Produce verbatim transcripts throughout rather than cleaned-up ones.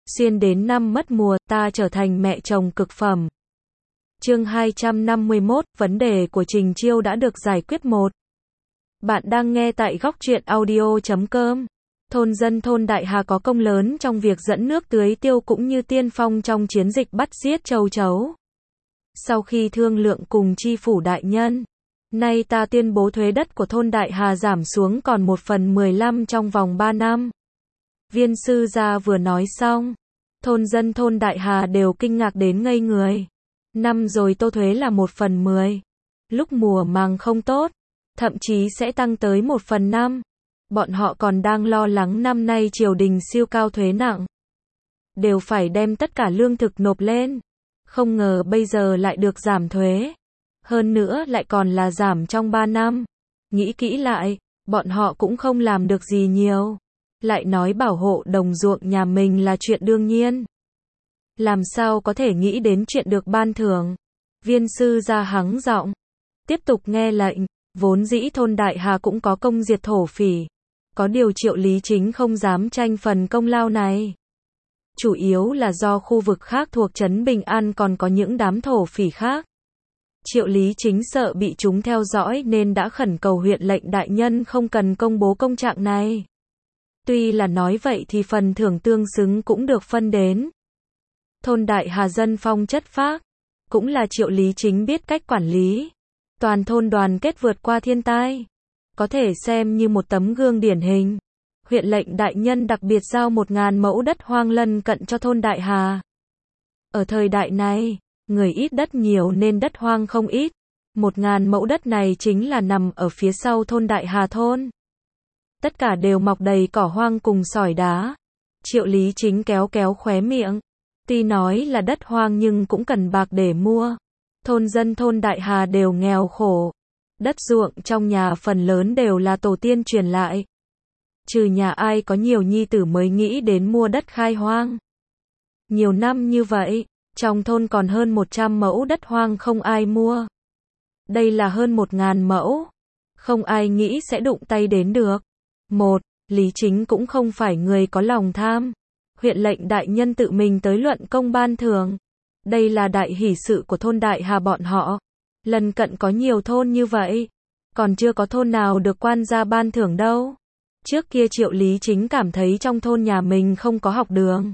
Xuyên đến năm mất mùa, ta trở thành mẹ chồng cực phẩm. Chương hai trăm năm mươi mốt, vấn đề của Trình Chiêu đã được giải quyết một. Bạn đang nghe tại góc truyện audio chấm com. Thôn dân thôn Đại Hà có công lớn trong việc dẫn nước tưới tiêu cũng như tiên phong trong chiến dịch bắt giết châu chấu. Sau khi thương lượng cùng chi phủ đại nhân, nay ta tuyên bố thuế đất của thôn Đại Hà giảm xuống còn một phần mười lăm trong vòng ba năm. Viên sư gia vừa nói xong, thôn dân thôn Đại Hà đều kinh ngạc đến ngây người. Năm rồi tô thuế là một phần mười. Lúc mùa màng không tốt, thậm chí sẽ tăng tới một phần năm. Bọn họ còn đang lo lắng năm nay triều đình siêu cao thuế nặng. Đều phải đem tất cả lương thực nộp lên. Không ngờ bây giờ lại được giảm thuế. Hơn nữa lại còn là giảm trong ba năm. Nghĩ kỹ lại, bọn họ cũng không làm được gì nhiều. Lại nói bảo hộ đồng ruộng nhà mình là chuyện đương nhiên. Làm sao có thể nghĩ đến chuyện được ban thưởng. Viên sư gia hắng giọng. Tiếp tục nghe lệnh. Vốn dĩ thôn Đại Hà cũng có công diệt thổ phỉ. Có điều Triệu Lý Chính không dám tranh phần công lao này. Chủ yếu là do khu vực khác thuộc trấn Bình An còn có những đám thổ phỉ khác. Triệu Lý Chính sợ bị chúng theo dõi nên đã khẩn cầu huyện lệnh đại nhân không cần công bố công trạng này. Tuy là nói vậy thì phần thưởng tương xứng cũng được phân đến. Thôn Đại Hà dân phong chất phác, cũng là Triệu Lý Chính biết cách quản lý. Toàn thôn đoàn kết vượt qua thiên tai, có thể xem như một tấm gương điển hình. Huyện lệnh đại nhân đặc biệt giao một ngàn mẫu đất hoang lân cận cho thôn Đại Hà. Ở thời đại này, người ít đất nhiều nên đất hoang không ít. Một ngàn mẫu đất này chính là nằm ở phía sau thôn Đại Hà thôn. Tất cả đều mọc đầy cỏ hoang cùng sỏi đá. Triệu Lý Chính kéo kéo khóe miệng. Tuy nói là đất hoang nhưng cũng cần bạc để mua. Thôn dân thôn Đại Hà đều nghèo khổ. Đất ruộng trong nhà phần lớn đều là tổ tiên truyền lại. Trừ nhà ai có nhiều nhi tử mới nghĩ đến mua đất khai hoang. Nhiều năm như vậy, trong thôn còn hơn một trăm mẫu đất hoang không ai mua. Đây là hơn một ngàn mẫu. Không ai nghĩ sẽ đụng tay đến được. Một, Lý Chính cũng không phải người có lòng tham. Huyện lệnh đại nhân tự mình tới luận công ban thưởng. Đây là đại hỷ sự của thôn Đại Hà bọn họ. Lần cận có nhiều thôn như vậy. Còn chưa có thôn nào được quan gia ban thưởng đâu. Trước kia Triệu Lý Chính cảm thấy trong thôn nhà mình không có học đường.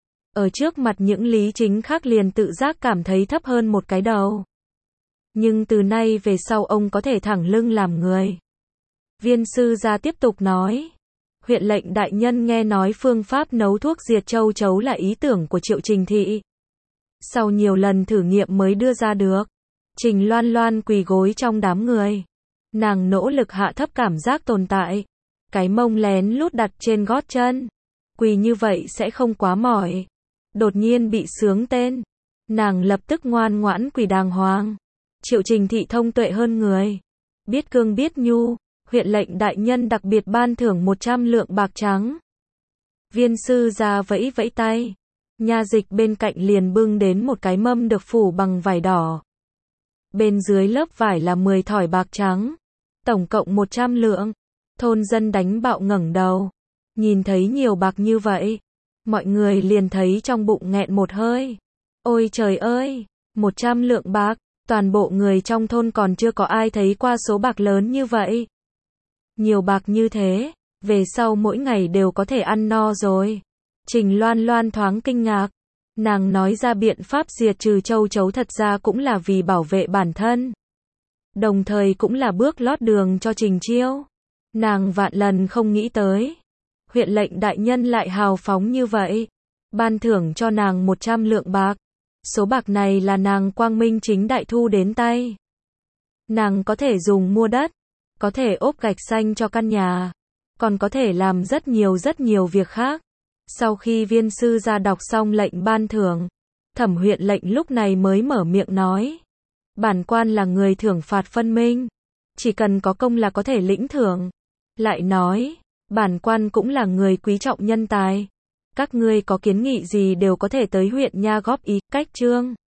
Ở trước mặt những Lý Chính khác liền tự giác cảm thấy thấp hơn một cái đầu. Nhưng từ nay về sau ông có thể thẳng lưng làm người. Viên sư gia tiếp tục nói. Huyện lệnh đại nhân nghe nói phương pháp nấu thuốc diệt châu chấu là ý tưởng của Triệu Trình Thị. Sau nhiều lần thử nghiệm mới đưa ra được. Trình Loan Loan quỳ gối trong đám người. Nàng nỗ lực hạ thấp cảm giác tồn tại. Cái mông lén lút đặt trên gót chân. Quỳ như vậy sẽ không quá mỏi. Đột nhiên bị sướng tên. Nàng lập tức ngoan ngoãn quỳ đàng hoàng. Triệu Trình Thị thông tuệ hơn người. Biết cương biết nhu. Huyện lệnh đại nhân đặc biệt ban thưởng một trăm lượng bạc trắng. Viên sư gia vẫy vẫy tay. Nha dịch bên cạnh liền bưng đến một cái mâm được phủ bằng vải đỏ. Bên dưới lớp vải là mười thỏi bạc trắng. Tổng cộng một trăm lượng. Thôn dân đánh bạo ngẩng đầu. Nhìn thấy nhiều bạc như vậy. Mọi người liền thấy trong bụng nghẹn một hơi. Ôi trời ơi! một trăm lượng bạc. Toàn bộ người trong thôn còn chưa có ai thấy qua số bạc lớn như vậy. Nhiều bạc như thế. Về sau mỗi ngày đều có thể ăn no rồi. Trình Loan Loan thoáng kinh ngạc. Nàng nói ra biện pháp diệt trừ châu chấu thật ra cũng là vì bảo vệ bản thân. Đồng thời cũng là bước lót đường cho Trình Chiêu. Nàng vạn lần không nghĩ tới. Huyện lệnh đại nhân lại hào phóng như vậy. Ban thưởng cho nàng một trăm lượng bạc. Số bạc này là nàng quang minh chính đại thu đến tay. Nàng có thể dùng mua đất. Có thể ốp gạch xanh cho căn nhà. Còn có thể làm rất nhiều rất nhiều việc khác. Sau khi viên sư gia đọc xong lệnh ban thưởng, Thẩm huyện lệnh lúc này mới mở miệng nói. Bản quan là người thưởng phạt phân minh. Chỉ cần có công là có thể lĩnh thưởng. Lại nói, bản quan cũng là người quý trọng nhân tài. Các ngươi có kiến nghị gì đều có thể tới huyện nha góp ý, cách chương.